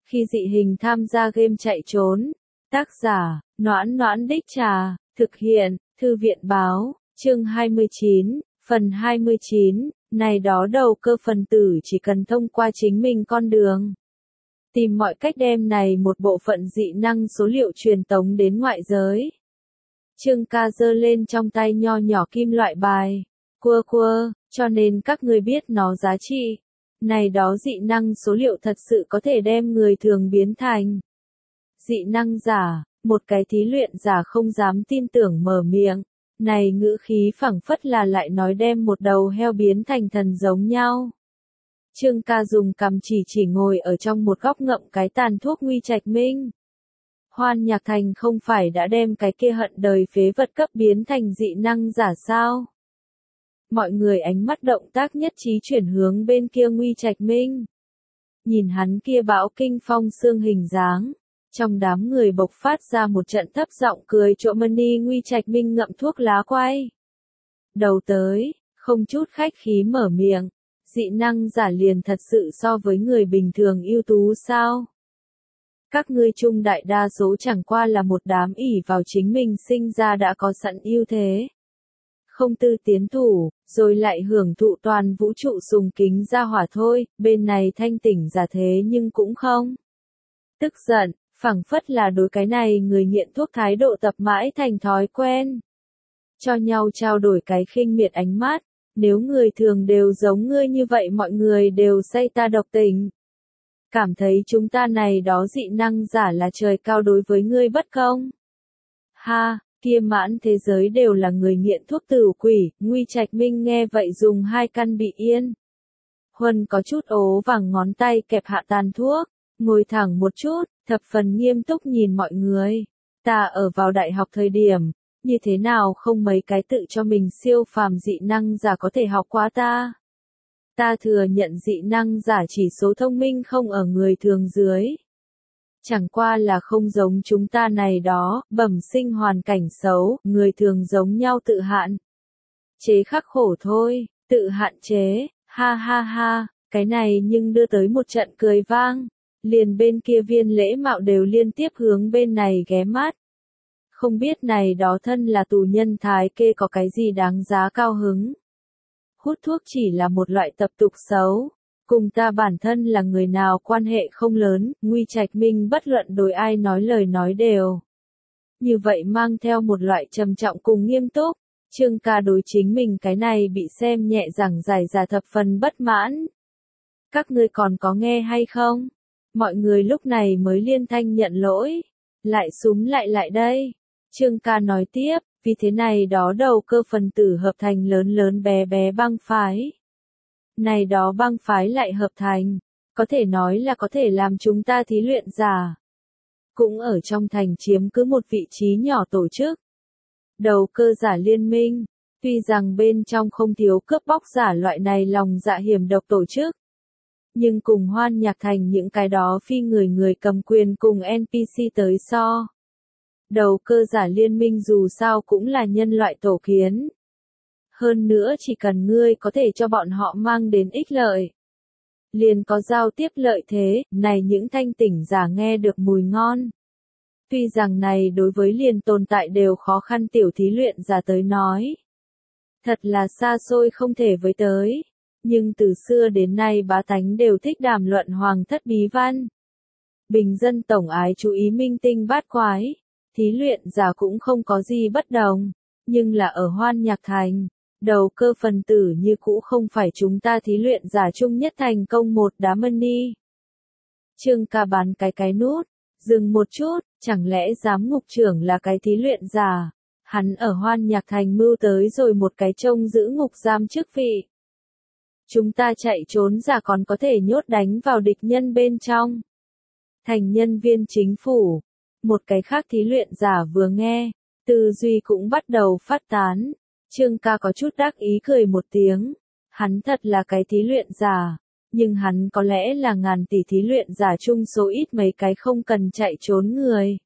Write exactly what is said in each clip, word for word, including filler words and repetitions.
Khi dị hình tham gia game chạy trốn. Tác giả, Noãn Noãn Đích Trà, thực hiện, Thư viện báo, chương hai mươi chín, phần hai mươi chín, này đó đầu cơ phần tử chỉ cần thông qua chính mình con đường. Tìm mọi cách đem này một bộ phận dị năng số liệu truyền tống đến ngoại giới. Trương ca giơ lên trong tay nho nhỏ kim loại bài. Cua cua, cho nên các người biết nó giá trị. Này đó dị năng số liệu thật sự có thể đem người thường biến thành dị năng giả. Một cái thí luyện giả không dám tin tưởng mở miệng. Này ngữ khí phảng phất là lại nói đem một đầu heo biến thành thần giống nhau. Trương ca dùng cằm chỉ chỉ ngồi ở trong một góc ngậm cái tàn thuốc Nguy Trạch Minh. Hoan Nhạc Thành không phải đã đem cái kia hận đời phế vật cấp biến thành dị năng giả sao? Mọi người ánh mắt động tác nhất trí chuyển hướng bên kia Nguy Trạch Minh. Nhìn hắn kia bão kinh phong xương hình dáng. Trong đám người bộc phát ra một trận thấp giọng cười trộm mani. Nguy Trạch Minh ngậm thuốc lá quay đầu tới, không chút khách khí mở miệng. Dị năng giả liền thật sự so với người bình thường ưu tú sao? Các ngươi chung đại đa số chẳng qua là một đám ỷ vào chính mình sinh ra đã có sẵn ưu thế. Không tư tiến thủ, rồi lại hưởng thụ toàn vũ trụ sùng kính ra hỏa thôi, bên này thanh tỉnh giả thế nhưng cũng không. Tức giận, phảng phất là đối cái này người nghiện thuốc thái độ tập mãi thành thói quen. Cho nhau trao đổi cái khinh miệt ánh mắt, nếu người thường đều giống ngươi như vậy mọi người đều say ta độc tình. Cảm thấy chúng ta này đó dị năng giả là trời cao đối với ngươi bất công. Ha, kia mãn thế giới đều là người nghiện thuốc tử quỷ. Nguy Trạch Minh nghe vậy dùng hai căn bị yên. Huân có chút ố vàng ngón tay kẹp hạ tàn thuốc, ngồi thẳng một chút, thập phần nghiêm túc nhìn mọi người. Ta ở vào đại học thời điểm, như thế nào không mấy cái tự cho mình siêu phàm dị năng giả có thể học quá ta. Ta thừa nhận dị năng giả chỉ số thông minh không ở người thường dưới. Chẳng qua là không giống chúng ta này đó, bẩm sinh hoàn cảnh xấu, người thường giống nhau tự hạn chế khắc khổ thôi, tự hạn chế, ha ha ha, cái này nhưng đưa tới một trận cười vang. Liền bên kia Viên Lễ Mạo đều liên tiếp hướng bên này ghé mắt. Không biết này đó thân là tù nhân thái kê có cái gì đáng giá cao hứng. Hút thuốc chỉ là một loại tập tục xấu. Cùng ta bản thân là người nào quan hệ không lớn, Nguy Trạch Minh bất luận đối ai nói lời nói đều. Như vậy mang theo một loại trầm trọng cùng nghiêm túc. Trương ca đối chính mình cái này bị xem nhẹ giảng giải giả thập phần bất mãn. Các ngươi còn có nghe hay không? Mọi người lúc này mới liên thanh nhận lỗi. Lại súm lại lại đây. Trương ca nói tiếp, vì thế này đó đầu cơ phần tử hợp thành lớn lớn bé bé băng phái. Này đó băng phái lại hợp thành, có thể nói là có thể làm chúng ta thí luyện giả. Cũng ở trong thành chiếm cứ một vị trí nhỏ tổ chức. Đầu cơ giả liên minh, tuy rằng bên trong không thiếu cướp bóc giả loại này lòng dạ hiểm độc tổ chức. Nhưng cùng Hoan Nhạc Thành những cái đó phi người người cầm quyền cùng en pê xê tới so. Đầu cơ giả liên minh dù sao cũng là nhân loại tổ kiến. Hơn nữa chỉ cần ngươi có thể cho bọn họ mang đến ích lợi. Liền có giao tiếp lợi thế, này những thanh tỉnh giả nghe được mùi ngon. Tuy rằng này đối với liền tồn tại đều khó khăn tiểu thí luyện giả tới nói. Thật là xa xôi không thể với tới. Nhưng từ xưa đến nay bá tánh đều thích đàm luận hoàng thất bí văn. Bình dân tổng ái chú ý minh tinh bát quái. Thí luyện giả cũng không có gì bất đồng. Nhưng là ở Hoan Nhạc Thành, đầu cơ phần tử như cũ không phải chúng ta thí luyện giả chung nhất thành công một đám money. Trương ca bán cái cái nút, dừng một chút, chẳng lẽ giám ngục trưởng là cái thí luyện giả. Hắn ở Hoan Nhạc Thành mưu tới rồi một cái trông giữ ngục giam chức vị. Chúng ta chạy trốn giả còn có thể nhốt đánh vào địch nhân bên trong. Thành nhân viên chính phủ. Một cái khác thí luyện giả vừa nghe, tư duy cũng bắt đầu phát tán. Trương ca có chút đắc ý cười một tiếng. Hắn thật là cái thí luyện giả. Nhưng hắn có lẽ là ngàn tỷ thí luyện giả chung số ít mấy cái không cần chạy trốn người.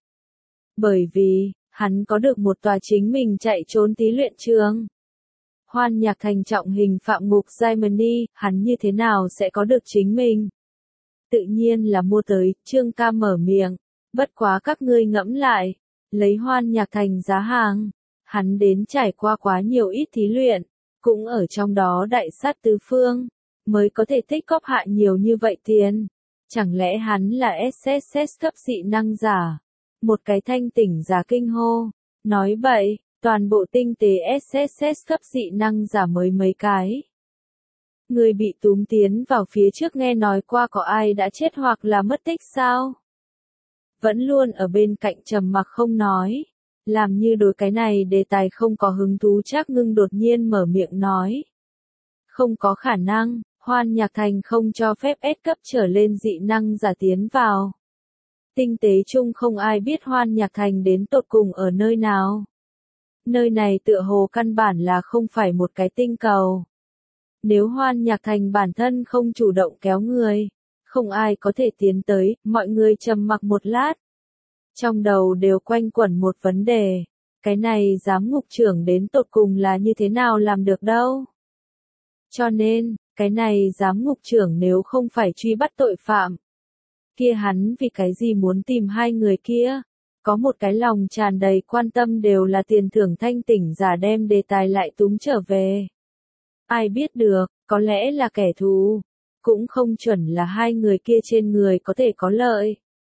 Bởi vì, hắn có được một tòa chính mình chạy trốn thí luyện trường. Hoan Nhạc Thành trọng hình phạm ngục Germany, hắn như thế nào sẽ có được chính mình? tự nhiên là mua tới, Trương ca mở miệng, bất quá các ngươi ngẫm lại, lấy Hoan Nhạc Thành giá hàng, hắn đến trải qua quá nhiều ít thí luyện, cũng ở trong đó đại sát tứ phương, mới có thể tích góp hạ nhiều như vậy tiền. Chẳng lẽ hắn là ét ét ét cấp dị năng giả? Một cái thanh tỉnh giả kinh hô, nói bậy, toàn bộ tinh tế ét ét ét cấp dị năng giả mới mấy cái. Người bị túm tiến vào phía trước nghe nói qua có ai đã chết hoặc là mất tích sao? Vẫn luôn ở bên cạnh trầm mặc không nói, làm như đối cái này đề tài không có hứng thú. Trác Ngưng đột nhiên mở miệng nói. Không có khả năng, Hoan Nhạc Thành không cho phép S cấp trở lên dị năng giả tiến vào. Tinh tế chung không ai biết Hoan Nhạc Thành đến tột cùng ở nơi nào. Nơi này tựa hồ căn bản là không phải một cái tinh cầu. Nếu Hoan Nhạc Thành bản thân không chủ động kéo người, không ai có thể tiến tới. Mọi người trầm mặc một lát. Trong đầu đều quanh quẩn một vấn đề. Cái này giám ngục trưởng đến tột cùng là như thế nào làm được đâu. Cho nên, cái này giám ngục trưởng nếu không phải truy bắt tội phạm, kia hắn vì cái gì muốn tìm hai người kia? Có một cái lòng tràn đầy quan tâm đều là tiền thưởng thanh tỉnh giả đem đề tài lại túm trở về. Ai biết được, có lẽ là kẻ thù, cũng không chuẩn là hai người kia trên người có thể có lợi.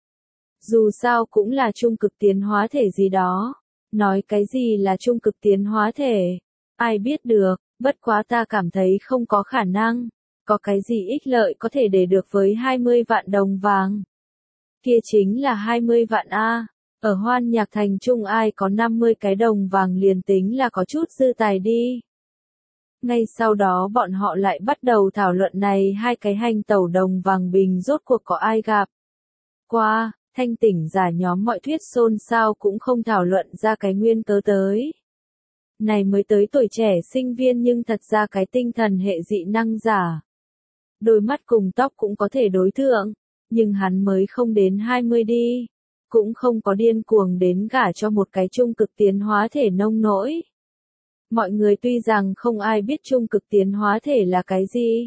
Dù sao cũng là trung cực tiến hóa thể gì đó. Nói cái gì là trung cực tiến hóa thể? Ai biết được, bất quá ta cảm thấy không có khả năng. Có cái gì ích lợi có thể để được với hai mươi vạn đồng vàng? Kia chính là hai mươi vạn A. Ở Hoan Nhạc Thành Trung ai có năm mươi cái đồng vàng liền tính là có chút dư tài đi. Ngay sau đó bọn họ lại bắt đầu thảo luận này hai cái hành tẩu đồng vàng bình rốt cuộc có ai gặp. Qua, thanh tỉnh giả nhóm mọi thuyết xôn xao cũng không thảo luận ra cái nguyên cớ tới. Này mới tới tuổi trẻ sinh viên nhưng thật ra cái tinh thần hệ dị năng giả. Đôi mắt cùng tóc cũng có thể đối thượng, nhưng hắn mới không đến hai mươi đi. Cũng không có điên cuồng đến gả cho một cái trung cực tiến hóa thể nông nỗi. Mọi người tuy rằng không ai biết trung cực tiến hóa thể là cái gì,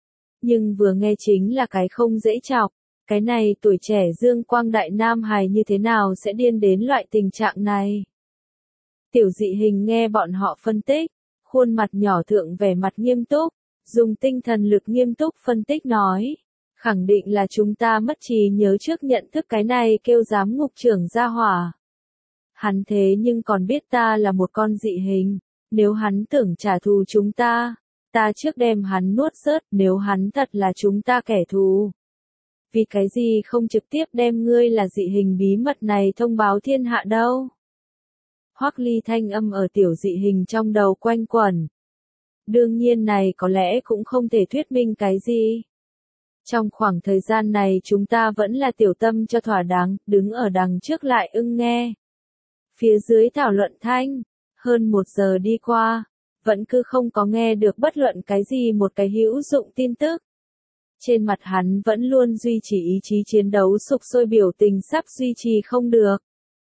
nhưng vừa nghe chính là cái không dễ chọc. Cái này tuổi trẻ dương quang đại nam hài như thế nào sẽ điên đến loại tình trạng này? Tiểu dị hình nghe bọn họ phân tích, khuôn mặt nhỏ thượng vẻ mặt nghiêm túc, dùng tinh thần lực nghiêm túc phân tích nói. Khẳng định là chúng ta mất trí nhớ trước nhận thức cái này kêu giám ngục trưởng gia hỏa. Hắn thế nhưng còn biết ta là một con dị hình, nếu hắn tưởng trả thù chúng ta, ta trước đem hắn nuốt rớt, nếu hắn thật là chúng ta kẻ thù. Vì cái gì không trực tiếp đem ngươi là dị hình bí mật này thông báo thiên hạ đâu? Hoắc Ly thanh âm ở tiểu dị hình trong đầu quanh quẩn. Đương nhiên này có lẽ cũng không thể thuyết minh cái gì. Trong khoảng thời gian này chúng ta vẫn là tiểu tâm cho thỏa đáng, đứng ở đằng trước lại ưng nghe. Phía dưới thảo luận thanh, hơn một giờ đi qua, vẫn cứ không có nghe được bất luận cái gì một cái hữu dụng tin tức. Trên mặt hắn vẫn luôn duy trì ý chí chiến đấu sục sôi biểu tình sắp duy trì không được.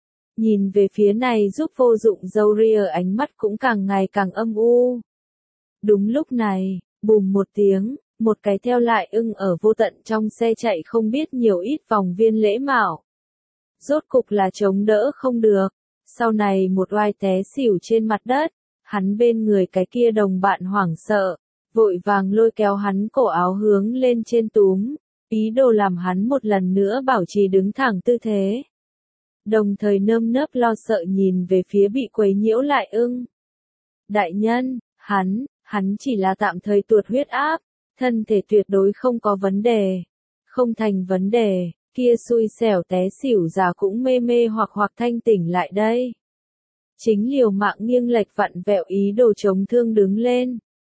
Nhìn về phía này giúp vô dụng dâu ria ánh mắt cũng càng ngày càng âm u. Đúng lúc này, bùm một tiếng, một cái theo lại ưng ở vô tận trong xe chạy không biết nhiều ít vòng viên lễ mạo. Rốt cục là chống đỡ không được, sau này một oai té xỉu trên mặt đất, hắn bên người cái kia đồng bạn hoảng sợ, vội vàng lôi kéo hắn cổ áo hướng lên trên túm, ý đồ làm hắn một lần nữa bảo trì đứng thẳng tư thế. Đồng thời nơm nớp lo sợ nhìn về phía bị quấy nhiễu lại ưng. Đại nhân, hắn, hắn chỉ là tạm thời tuột huyết áp, thân thể tuyệt đối không có vấn đề. Không thành vấn đề, kia xui xẻo té xỉu già cũng mê mê hoặc hoặc thanh tỉnh lại đây. Chính liều mạng nghiêng lệch vặn vẹo ý đồ chống thương đứng lên.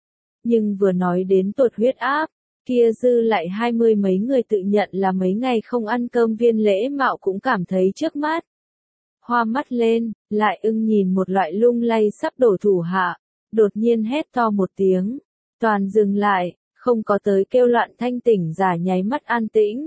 Nhưng vừa nói đến tuột huyết áp, kia dư lại hai mươi mấy người tự nhận là mấy ngày không ăn cơm viên lễ mạo cũng cảm thấy trước mắt. Hoa mắt lên, lại ưng nhìn một loại lung lay sắp đổ thủ hạ, đột nhiên hét to một tiếng, toàn dừng lại, không có tới kêu loạn thanh tỉnh giả nháy mắt an tĩnh.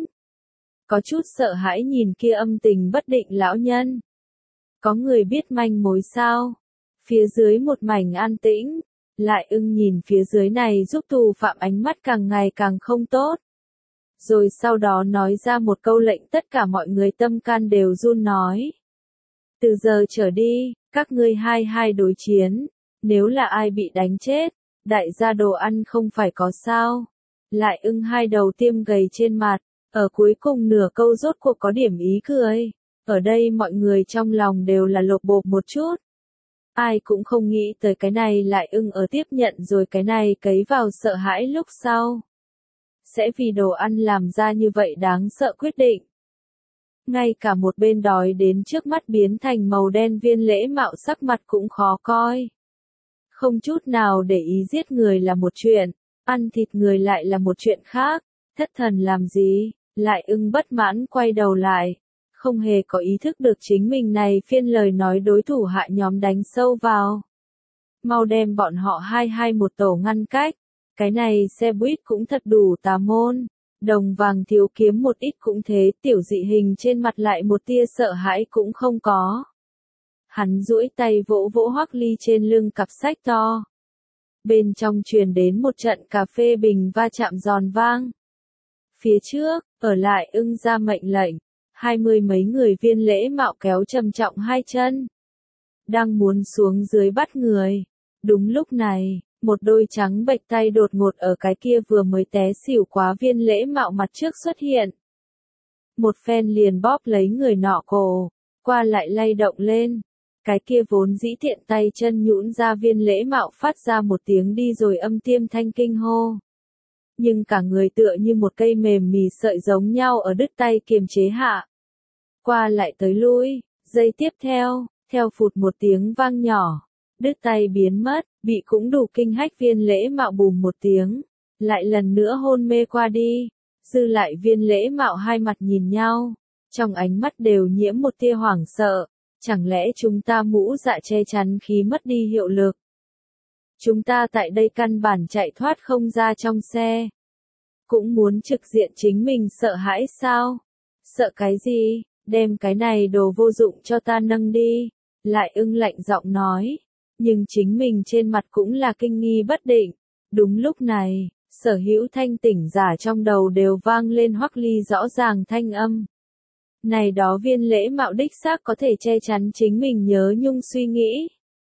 Có chút sợ hãi nhìn kia âm tình bất định lão nhân. Có người biết manh mối sao? Phía dưới một mảnh an tĩnh, lại ưng nhìn phía dưới này giúp tù phạm ánh mắt càng ngày càng không tốt. rồi sau đó nói ra một câu lệnh tất cả mọi người tâm can đều run nói. Từ giờ trở đi, các ngươi hai hai đối chiến, nếu là ai bị đánh chết, đại gia đồ ăn không phải có sao. Lại ưng hai đầu tiêm gầy trên mặt, ở cuối cùng nửa câu rốt cuộc có điểm ý cười. Ở đây mọi người trong lòng đều là lột bột một chút. Ai cũng không nghĩ tới cái này lại ưng ở tiếp nhận rồi cái này cấy vào sợ hãi lúc sau. Sẽ vì đồ ăn làm ra như vậy đáng sợ quyết định. Ngay cả một bên đói đến trước mắt biến thành màu đen Viên Lễ Mạo sắc mặt cũng khó coi. Không chút nào để ý giết người là một chuyện, ăn thịt người lại là một chuyện khác, thất thần làm gì, lại ưng bất mãn quay đầu lại, không hề có ý thức được chính mình này phiên lời nói đối thủ hạ nhóm đánh sâu vào. Mau đem bọn họ hai hai một tổ ngăn cách, cái này xe buýt cũng thật đủ tà môn. Đồng vàng thiếu kiếm một ít cũng thế, tiểu dị hình trên mặt lại một tia sợ hãi cũng không có. Hắn duỗi tay vỗ vỗ Hoắc Ly trên lưng cặp sách to. Bên trong truyền đến một trận cà phê bình va chạm giòn vang. Phía trước, ở lại ưng ra mệnh lệnh, hai mươi mấy người Viên Lễ Mạo kéo trầm trọng hai chân. Đang muốn xuống dưới bắt người. Đúng lúc này, một đôi trắng bệch tay đột ngột ở cái kia vừa mới té xỉu quá Viên Lễ Mạo mặt trước xuất hiện. Một phen liền bóp lấy người nọ cổ, qua lại lay động lên. Cái kia vốn dĩ tiện tay chân nhũn ra Viên Lễ Mạo phát ra một tiếng đi rồi âm tiêm thanh kinh hô. Nhưng cả người tựa như một cây mềm mì sợi giống nhau ở đứt tay kiềm chế hạ. Qua lại tới lui, giây tiếp theo, theo phụt một tiếng vang nhỏ. Đứt tay biến mất, bị cũng đủ kinh hách Viên Lễ Mạo bùm một tiếng, lại lần nữa hôn mê qua đi, dư lại Viên Lễ Mạo hai mặt nhìn nhau, trong ánh mắt đều nhiễm một tia hoảng sợ, chẳng lẽ chúng ta mũ dạ che chắn khí mất đi hiệu lực? Chúng ta tại đây căn bản chạy thoát không ra trong xe, cũng muốn trực diện chính mình sợ hãi sao? Sợ cái gì, đem cái này đồ vô dụng cho ta nâng đi, lại ưng lạnh giọng nói. Nhưng chính mình trên mặt cũng là kinh nghi bất định. Đúng lúc này, sở hữu thanh tỉnh giả trong đầu đều vang lên Hoắc Ly rõ ràng thanh âm. Này đó Viên Lễ Mạo đích xác có thể che chắn chính mình nhớ nhung suy nghĩ.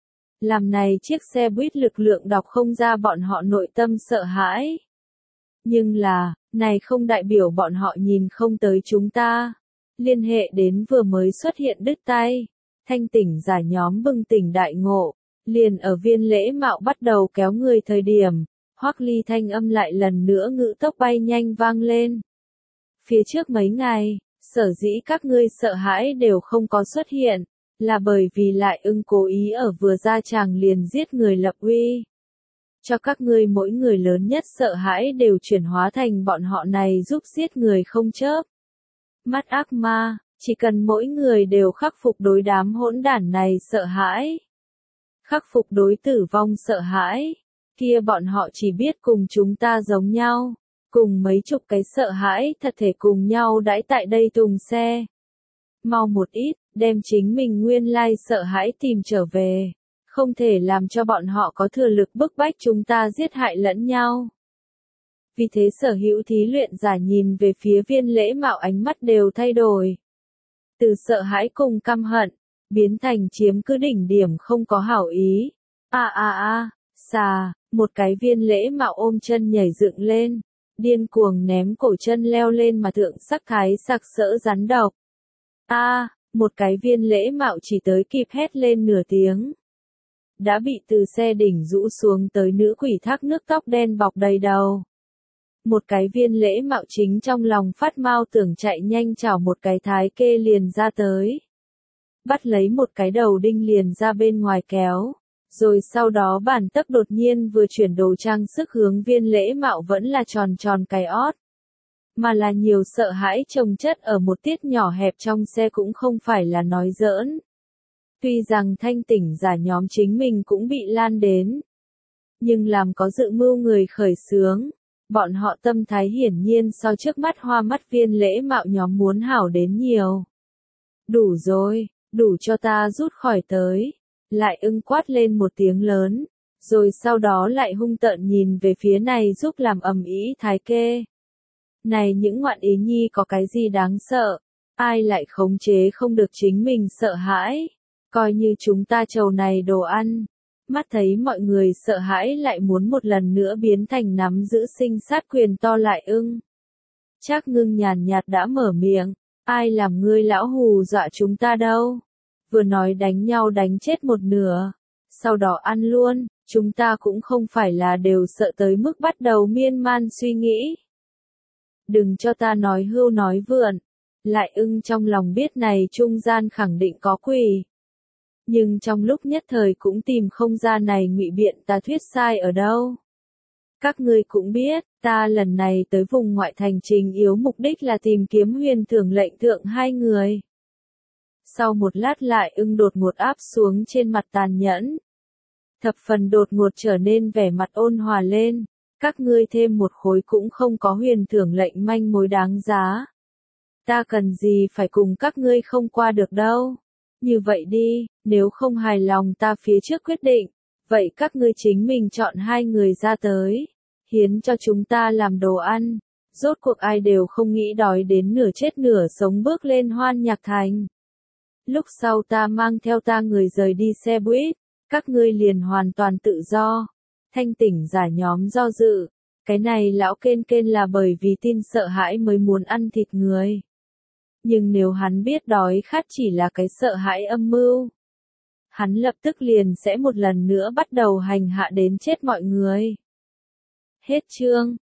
Làm này chiếc xe buýt lực lượng đọc không ra bọn họ nội tâm sợ hãi. Nhưng là, này không đại biểu bọn họ nhìn không tới chúng ta. Liên hệ đến vừa mới xuất hiện đứt tay. Thanh tỉnh giả nhóm bừng tỉnh đại ngộ. Liền ở Viên Lễ Mạo bắt đầu kéo người thời điểm, Hoắc Ly thanh âm lại lần nữa ngữ tốc bay nhanh vang lên. Phía trước mấy ngày, sở dĩ các ngươi sợ hãi đều không có xuất hiện, là bởi vì lại ưng cố ý ở vừa ra tràng liền giết người lập uy. Cho các ngươi mỗi người lớn nhất sợ hãi đều chuyển hóa thành bọn họ này giúp giết người không chớp. Mắt ác ma, chỉ cần mỗi người đều khắc phục đối đám hỗn đản này sợ hãi. Khắc phục đối tử vong sợ hãi, kia bọn họ chỉ biết cùng chúng ta giống nhau, cùng mấy chục cái sợ hãi thật thể cùng nhau đãi tại đây tùng xe. Mau một ít, đem chính mình nguyên lai sợ hãi tìm trở về, không thể làm cho bọn họ có thừa lực bức bách chúng ta giết hại lẫn nhau. Vì thế sở hữu thí luyện giả nhìn về phía Viên Lễ Mạo ánh mắt đều thay đổi. Từ sợ hãi cùng căm hận, biến thành chiếm cứ đỉnh điểm không có hảo ý. A a a, xà, một cái Viên Lễ Mạo ôm chân nhảy dựng lên, điên cuồng ném cổ chân leo lên mà thượng sắc thái sặc sỡ rắn độc. A, một cái Viên Lễ Mạo chỉ tới kịp hét lên nửa tiếng. Đã bị từ xe đỉnh rũ xuống tới nữ quỷ thác nước tóc đen bọc đầy đầu. Một cái Viên Lễ Mạo chính trong lòng phát mau tưởng chạy nhanh chảo một cái thái kê liền ra tới. Bắt lấy một cái đầu đinh liền ra bên ngoài kéo, rồi sau đó bản tấc đột nhiên vừa chuyển đồ trang sức hướng Viên Lễ Mạo vẫn là tròn tròn cái ót. Mà là nhiều sợ hãi chồng chất ở một tiết nhỏ hẹp trong xe cũng không phải là nói giỡn. Tuy rằng thanh tỉnh giả nhóm chính mình cũng bị lan đến. Nhưng làm có dự mưu người khởi xướng, bọn họ tâm thái hiển nhiên so trước mắt hoa mắt Viên Lễ Mạo nhóm muốn hảo đến nhiều. Đủ rồi. Đủ cho ta rút khỏi tới. Lại ưng quát lên một tiếng lớn, rồi sau đó lại hung tợn nhìn về phía này giúp làm ầm ĩ thái kê. Này những ngoạn ý nhi có cái gì đáng sợ, ai lại khống chế không được chính mình sợ hãi, coi như chúng ta trầu này đồ ăn. Mắt thấy mọi người sợ hãi lại muốn một lần nữa biến thành nắm giữ sinh sát quyền to lại ưng. Trác Ngưng nhàn nhạt đã mở miệng, ai làm ngươi lão hù dọa chúng ta đâu. Vừa nói đánh nhau đánh chết một nửa, sau đó ăn luôn, chúng ta cũng không phải là đều sợ tới mức bắt đầu miên man suy nghĩ. Đừng cho ta nói hưu nói vượn, lại ưng trong lòng biết này trung gian khẳng định có quỷ. Nhưng trong lúc nhất thời cũng tìm không ra này ngụy biện ta thuyết sai ở đâu. Các ngươi cũng biết, ta lần này tới vùng ngoại thành trình yếu mục đích là tìm kiếm huyền thưởng lệnh thượng hai người. Sau một lát lại ưng đột ngột áp xuống trên mặt tàn nhẫn. Thập phần đột ngột trở nên vẻ mặt ôn hòa lên, các ngươi thêm một khối cũng không có huyền thưởng lệnh manh mối đáng giá. Ta cần gì phải cùng các ngươi không qua được đâu. Như vậy đi, nếu không hài lòng ta phía trước quyết định, vậy các ngươi chính mình chọn hai người ra tới, hiến cho chúng ta làm đồ ăn. Rốt cuộc ai đều không nghĩ đói đến nửa chết nửa sống bước lên Hoan Nhạc Thành. Lúc sau ta mang theo ta người rời đi xe buýt, các ngươi liền hoàn toàn tự do. Thanh tỉnh giả nhóm do dự, cái này lão kên kên là bởi vì tin sợ hãi mới muốn ăn thịt người. Nhưng nếu hắn biết đói khát chỉ là cái sợ hãi âm mưu, hắn lập tức liền sẽ một lần nữa bắt đầu hành hạ đến chết mọi người. Hết chương.